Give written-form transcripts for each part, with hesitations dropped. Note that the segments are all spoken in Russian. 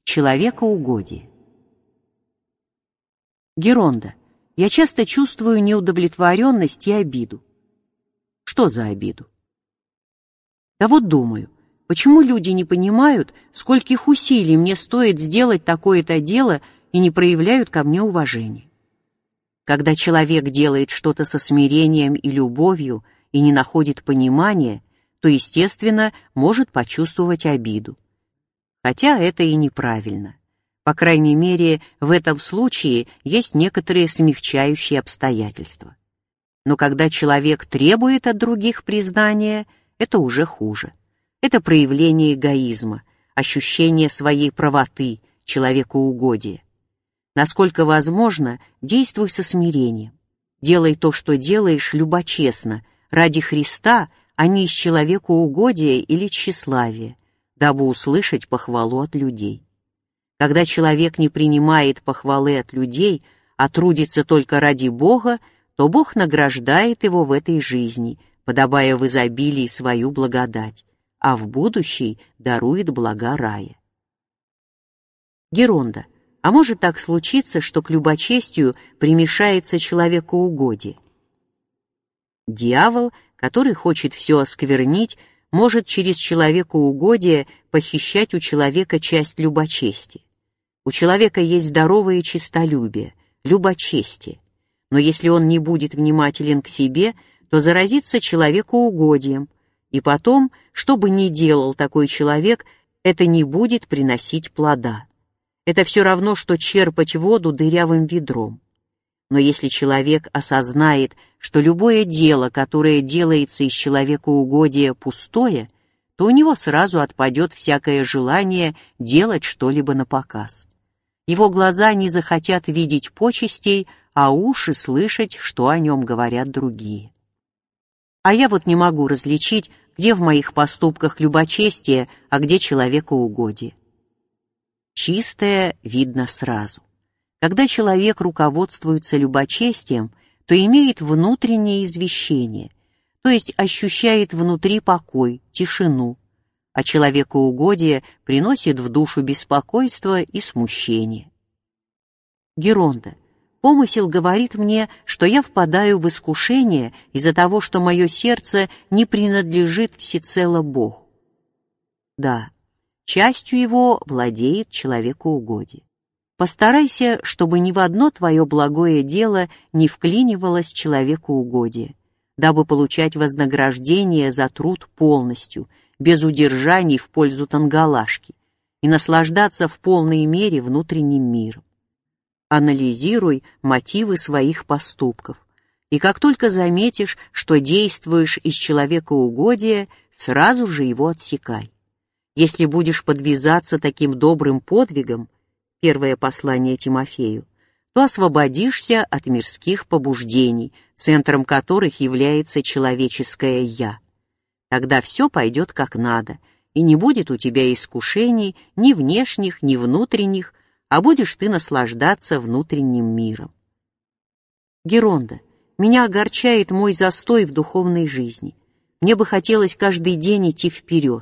Человекоугодие. Геронда. Я часто чувствую неудовлетворенность и обиду. Что за обиду? Да вот думаю, почему люди не понимают, скольких усилий мне стоит сделать такое-то дело и не проявляют ко мне уважения? Когда человек делает что-то со смирением и любовью и не находит понимания, то, естественно, может почувствовать обиду. Хотя это и неправильно. По крайней мере, в этом случае есть некоторые смягчающие обстоятельства. Но когда человек требует от других признания, это уже хуже. Это проявление эгоизма, ощущение своей правоты, человекоугодия. Насколько возможно, действуй со смирением. Делай то, что делаешь, любочестно, ради Христа, а не из человекоугодия или тщеславия, дабы услышать похвалу от людей. Когда человек не принимает похвалы от людей, а трудится только ради Бога, то Бог награждает его в этой жизни, подобая в изобилии свою благодать, а в будущей дарует блага рая. Геронда. А может так случиться, что к любочестию примешается человекоугодие? Дьявол, который хочет все осквернить, может через человекоугодие похищать у человека часть любочестия. У человека есть здоровое честолюбие, любочестие. Но если он не будет внимателен к себе, то заразится человекоугодием. И потом, что бы ни делал такой человек, это не будет приносить плода. Это все равно, что черпать воду дырявым ведром. Но если человек осознает, что любое дело, которое делается из человекоугодия, пустое, то у него сразу отпадет всякое желание делать что-либо напоказ. Его глаза не захотят видеть почестей, а уши слышать, что о нем говорят другие. А я вот не могу различить, где в моих поступках любочестие, а где человекоугодие. Чистое видно сразу. Когда человек руководствуется любочестием, то имеет внутреннее извещение, то есть ощущает внутри покой, тишину, а человекоугодие приносит в душу беспокойство и смущение. Геронда. Помысел говорит мне, что я впадаю в искушение из-за того, что мое сердце не принадлежит всецело Богу. Да, частью его владеет человекоугодие. Постарайся, чтобы ни в одно твое благое дело не вклинивалось человекоугодие, дабы получать вознаграждение за труд полностью, без удержаний в пользу тангалашки, и наслаждаться в полной мере внутренним миром. Анализируй мотивы своих поступков, и как только заметишь, что действуешь из человекоугодия, сразу же его отсекай. Если будешь подвязаться таким добрым подвигом, первое послание Тимофею, то освободишься от мирских побуждений, центром которых является человеческое «я». Тогда все пойдет как надо, и не будет у тебя искушений ни внешних, ни внутренних, а будешь ты наслаждаться внутренним миром. Геронда. Меня огорчает мой застой в духовной жизни. Мне бы хотелось каждый день идти вперед.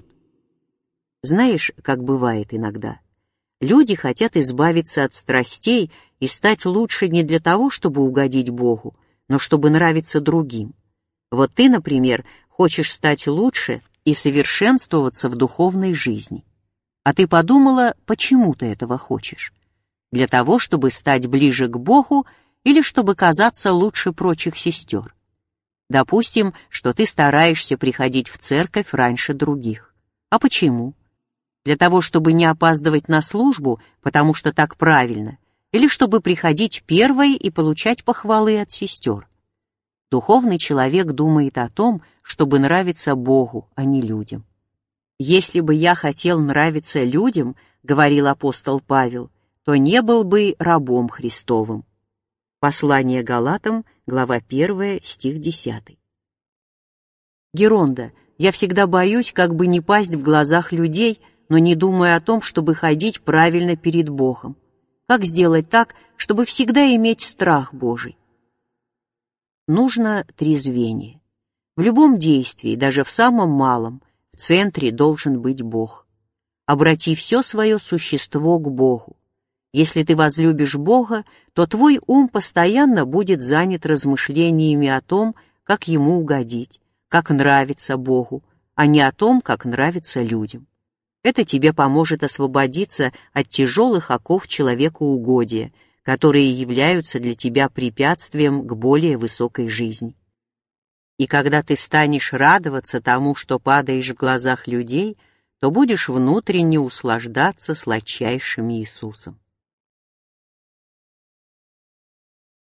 Знаешь, как бывает иногда? Люди хотят избавиться от страстей и стать лучше не для того, чтобы угодить Богу, но чтобы нравиться другим. Вот ты, например, хочешь стать лучше и совершенствоваться в духовной жизни. А ты подумала, почему ты этого хочешь? Для того, чтобы стать ближе к Богу или чтобы казаться лучше прочих сестер? Допустим, что ты стараешься приходить в церковь раньше других. А почему? Для того, чтобы не опаздывать на службу, потому что так правильно, или чтобы приходить первой и получать похвалы от сестер? Духовный человек думает о том, чтобы нравиться Богу, а не людям. «Если бы я хотел нравиться людям, — говорил апостол Павел, — то не был бы рабом Христовым». Послание Галатам, глава 1, стих 10. Геронда. Я всегда боюсь, как бы не пасть в глазах людей, но не думаю о том, чтобы ходить правильно перед Богом. Как сделать так, чтобы всегда иметь страх Божий? Нужно трезвение. В любом действии, даже в самом малом, в центре должен быть Бог. Обрати все свое существо к Богу. Если ты возлюбишь Бога, то твой ум постоянно будет занят размышлениями о том, как Ему угодить, как нравится Богу, а не о том, как нравится людям. Это тебе поможет освободиться от тяжелых оков человекоугодия, которые являются для тебя препятствием к более высокой жизни. И когда ты станешь радоваться тому, что падаешь в глазах людей, то будешь внутренне услаждаться сладчайшим Иисусом.